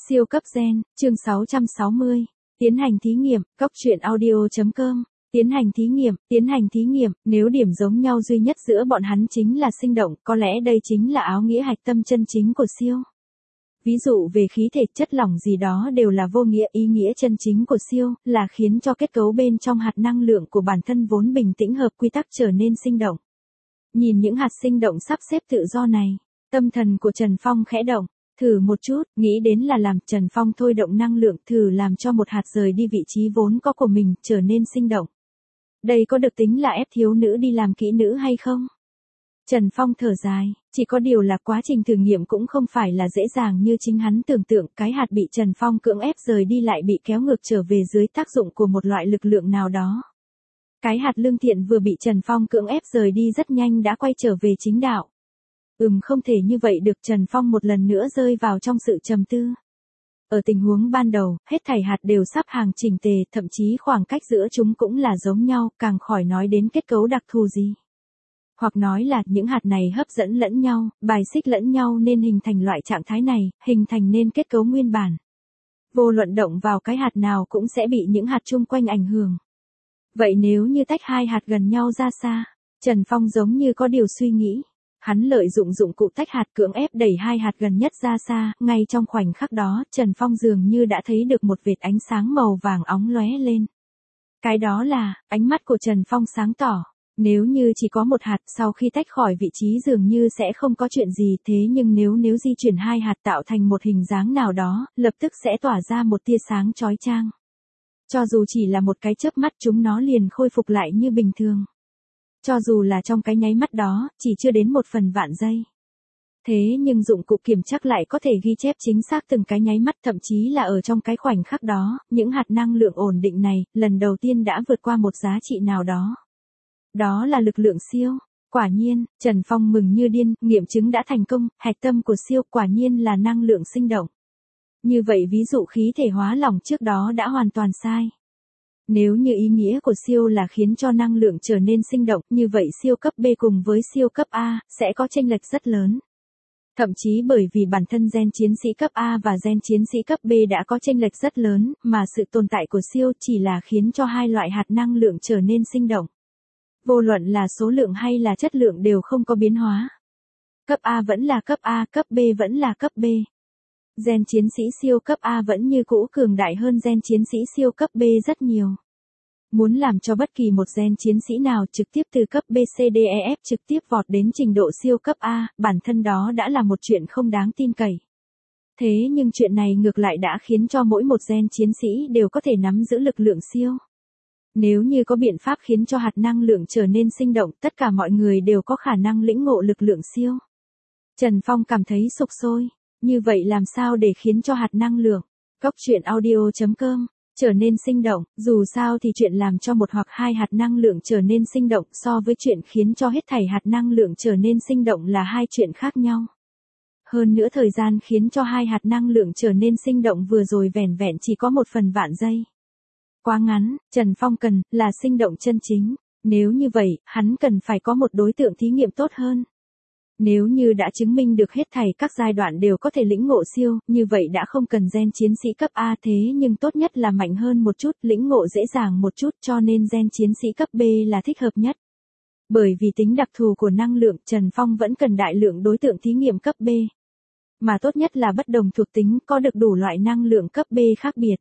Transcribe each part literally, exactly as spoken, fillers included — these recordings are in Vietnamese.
Siêu cấp gen, chương sáu trăm sáu mươi. Tiến hành thí nghiệm, góc truyện audio.com. Tiến hành thí nghiệm, tiến hành thí nghiệm, nếu điểm giống nhau duy nhất giữa bọn hắn chính là sinh động, có lẽ đây chính là áo nghĩa hạch tâm chân chính của siêu. Ví dụ về khí thể, chất lỏng gì đó đều là vô nghĩa, ý nghĩa chân chính của siêu, là khiến cho kết cấu bên trong hạt năng lượng của bản thân vốn bình tĩnh hợp quy tắc trở nên sinh động. Nhìn những hạt sinh động sắp xếp tự do này, tâm thần của Trần Phong khẽ động. Thử một chút, nghĩ đến là làm Trần Phong thôi động năng lượng, thử làm cho một hạt rời đi vị trí vốn có của mình, trở nên sinh động. Đây có được tính là ép thiếu nữ đi làm kỹ nữ hay không? Trần Phong thở dài, chỉ có điều là quá trình thử nghiệm cũng không phải là dễ dàng như chính hắn tưởng tượng, cái hạt bị Trần Phong cưỡng ép rời đi lại bị kéo ngược trở về dưới tác dụng của một loại lực lượng nào đó. Cái hạt lương thiện vừa bị Trần Phong cưỡng ép rời đi rất nhanh đã quay trở về chính đạo. Ừm không thể như vậy được, Trần Phong một lần nữa rơi vào trong sự trầm tư. Ở tình huống ban đầu, hết thảy hạt đều sắp hàng chỉnh tề, thậm chí khoảng cách giữa chúng cũng là giống nhau, càng khỏi nói đến kết cấu đặc thù gì. Hoặc nói là những hạt này hấp dẫn lẫn nhau, bài xích lẫn nhau nên hình thành loại trạng thái này, hình thành nên kết cấu nguyên bản. Vô luận động vào cái hạt nào cũng sẽ bị những hạt chung quanh ảnh hưởng. Vậy nếu như tách hai hạt gần nhau ra xa, Trần Phong giống như có điều suy nghĩ. Hắn lợi dụng dụng cụ tách hạt cưỡng ép đẩy hai hạt gần nhất ra xa, ngay trong khoảnh khắc đó, Trần Phong dường như đã thấy được một vệt ánh sáng màu vàng óng lóe lên. Cái đó là, ánh mắt của Trần Phong sáng tỏ, nếu như chỉ có một hạt sau khi tách khỏi vị trí dường như sẽ không có chuyện gì, thế nhưng nếu nếu di chuyển hai hạt tạo thành một hình dáng nào đó, lập tức sẽ tỏa ra một tia sáng chói chang. Cho dù chỉ là một cái chớp mắt chúng nó liền khôi phục lại như bình thường. Cho dù là trong cái nháy mắt đó, chỉ chưa đến một phần vạn giây. Thế nhưng dụng cụ kiểm chắc lại có thể ghi chép chính xác từng cái nháy mắt, thậm chí là ở trong cái khoảnh khắc đó, những hạt năng lượng ổn định này, lần đầu tiên đã vượt qua một giá trị nào đó. Đó là lực lượng siêu. Quả nhiên, Trần Phong mừng như điên, nghiệm chứng đã thành công, hạch tâm của siêu quả nhiên là năng lượng sinh động. Như vậy ví dụ khí thể hóa lỏng trước đó đã hoàn toàn sai. Nếu như ý nghĩa của siêu là khiến cho năng lượng trở nên sinh động, như vậy siêu cấp B cùng với siêu cấp A, sẽ có chênh lệch rất lớn. Thậm chí bởi vì bản thân gen chiến sĩ cấp A và gen chiến sĩ cấp B đã có chênh lệch rất lớn, mà sự tồn tại của siêu chỉ là khiến cho hai loại hạt năng lượng trở nên sinh động. Vô luận là số lượng hay là chất lượng đều không có biến hóa. Cấp A vẫn là cấp A, cấp B vẫn là cấp B. Gen chiến sĩ siêu cấp A vẫn như cũ cường đại hơn gen chiến sĩ siêu cấp B rất nhiều. Muốn làm cho bất kỳ một gen chiến sĩ nào trực tiếp từ cấp B C D E F trực tiếp vọt đến trình độ siêu cấp A, bản thân đó đã là một chuyện không đáng tin cậy. Thế nhưng chuyện này ngược lại đã khiến cho mỗi một gen chiến sĩ đều có thể nắm giữ lực lượng siêu. Nếu như có biện pháp khiến cho hạt năng lượng trở nên sinh động, tất cả mọi người đều có khả năng lĩnh ngộ lực lượng siêu. Trần Phong cảm thấy sục sôi. Như vậy làm sao để khiến cho hạt năng lượng, góc truyện audio.com, trở nên sinh động, dù sao thì chuyện làm cho một hoặc hai hạt năng lượng trở nên sinh động so với chuyện khiến cho hết thảy hạt năng lượng trở nên sinh động là hai chuyện khác nhau. Hơn nữa thời gian khiến cho hai hạt năng lượng trở nên sinh động vừa rồi vẻn vẹn chỉ có một phần vạn giây. Quá ngắn, Trần Phong cần là sinh động chân chính, nếu như vậy, hắn cần phải có một đối tượng thí nghiệm tốt hơn. Nếu như đã chứng minh được hết thảy các giai đoạn đều có thể lĩnh ngộ siêu, như vậy đã không cần gen chiến sĩ cấp A, thế nhưng tốt nhất là mạnh hơn một chút, lĩnh ngộ dễ dàng một chút, cho nên gen chiến sĩ cấp B là thích hợp nhất. Bởi vì tính đặc thù của năng lượng, Trần Phong vẫn cần đại lượng đối tượng thí nghiệm cấp B. Mà tốt nhất là bất đồng thuộc tính, có được đủ loại năng lượng cấp B khác biệt.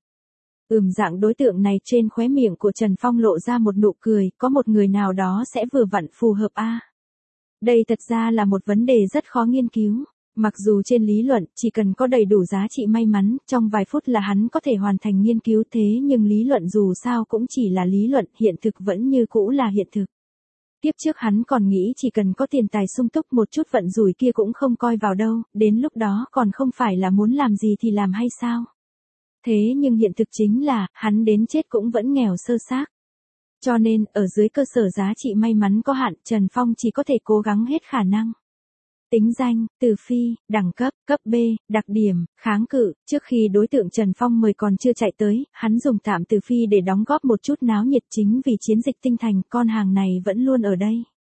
Ừm dạng đối tượng này, trên khóe miệng của Trần Phong lộ ra một nụ cười, có một người nào đó sẽ vừa vặn phù hợp A. Đây thật ra là một vấn đề rất khó nghiên cứu. Mặc dù trên lý luận, chỉ cần có đầy đủ giá trị may mắn, trong vài phút là hắn có thể hoàn thành nghiên cứu, thế nhưng lý luận dù sao cũng chỉ là lý luận, hiện thực vẫn như cũ là hiện thực. Tiếp trước hắn còn nghĩ chỉ cần có tiền tài sung túc một chút vận rủi kia cũng không coi vào đâu, đến lúc đó còn không phải là muốn làm gì thì làm hay sao? Thế nhưng hiện thực chính là, hắn đến chết cũng vẫn nghèo sơ xác. Cho nên, ở dưới cơ sở giá trị may mắn có hạn, Trần Phong chỉ có thể cố gắng hết khả năng. Tính danh, từ phi, đẳng cấp, cấp B, đặc điểm, kháng cự, trước khi đối tượng Trần Phong mời còn chưa chạy tới, hắn dùng tạm từ phi để đóng góp một chút náo nhiệt, chính vì chiến dịch tinh thành, con hàng này vẫn luôn ở đây.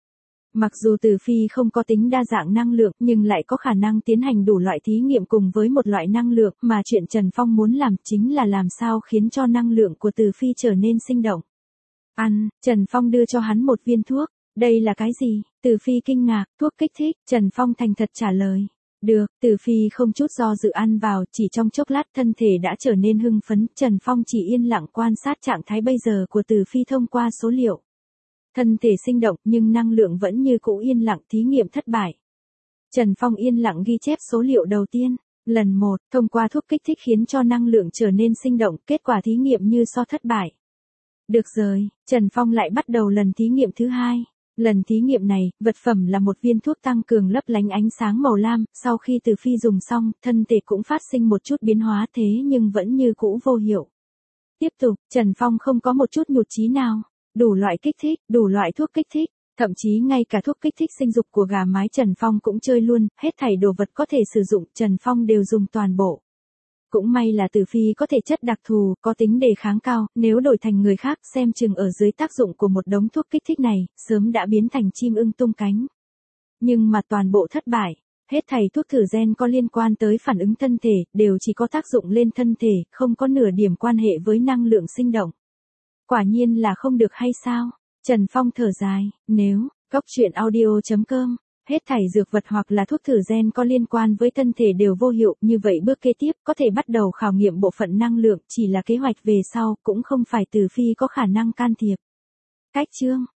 Mặc dù Từ Phi không có tính đa dạng năng lượng nhưng lại có khả năng tiến hành đủ loại thí nghiệm cùng với một loại năng lượng mà chuyện Trần Phong muốn làm chính là làm sao khiến cho năng lượng của Từ Phi trở nên sinh động. Ăn, Trần Phong đưa cho hắn một viên thuốc. Đây là cái gì? Từ Phi kinh ngạc, thuốc kích thích, Trần Phong thành thật trả lời. Được, Từ Phi không chút do dự ăn vào, chỉ trong chốc lát thân thể đã trở nên hưng phấn, Trần Phong chỉ yên lặng quan sát trạng thái bây giờ của Từ Phi thông qua số liệu. Thân thể sinh động nhưng năng lượng vẫn như cũ yên lặng, thí nghiệm thất bại. Trần Phong yên lặng ghi chép số liệu đầu tiên. Lần một, thông qua thuốc kích thích khiến cho năng lượng trở nên sinh động, kết quả thí nghiệm như so thất bại. Được rồi, Trần Phong lại bắt đầu lần thí nghiệm thứ hai. Lần thí nghiệm này, vật phẩm là một viên thuốc tăng cường lấp lánh ánh sáng màu lam, sau khi Từ Phi dùng xong, thân thể cũng phát sinh một chút biến hóa thế nhưng vẫn như cũ vô hiệu. Tiếp tục, Trần Phong không có một chút nhụt chí nào. Đủ loại kích thích, đủ loại thuốc kích thích, thậm chí ngay cả thuốc kích thích sinh dục của gà mái Trần Phong cũng chơi luôn, hết thảy đồ vật có thể sử dụng, Trần Phong đều dùng toàn bộ. Cũng may là Từ Phi có thể chất đặc thù, có tính đề kháng cao, nếu đổi thành người khác xem chừng ở dưới tác dụng của một đống thuốc kích thích này, sớm đã biến thành chim ưng tung cánh. Nhưng mà toàn bộ thất bại, hết thảy thuốc thử gen có liên quan tới phản ứng thân thể, đều chỉ có tác dụng lên thân thể, không có nửa điểm quan hệ với năng lượng sinh động. Quả nhiên là không được hay sao? Trần Phong thở dài, nếu, góc truyện audio chấm com, hết thảy dược vật hoặc là thuốc thử gen có liên quan với thân thể đều vô hiệu, như vậy bước kế tiếp có thể bắt đầu khảo nghiệm bộ phận năng lượng, chỉ là kế hoạch về sau, cũng không phải Từ Phi có khả năng can thiệp. Cách chương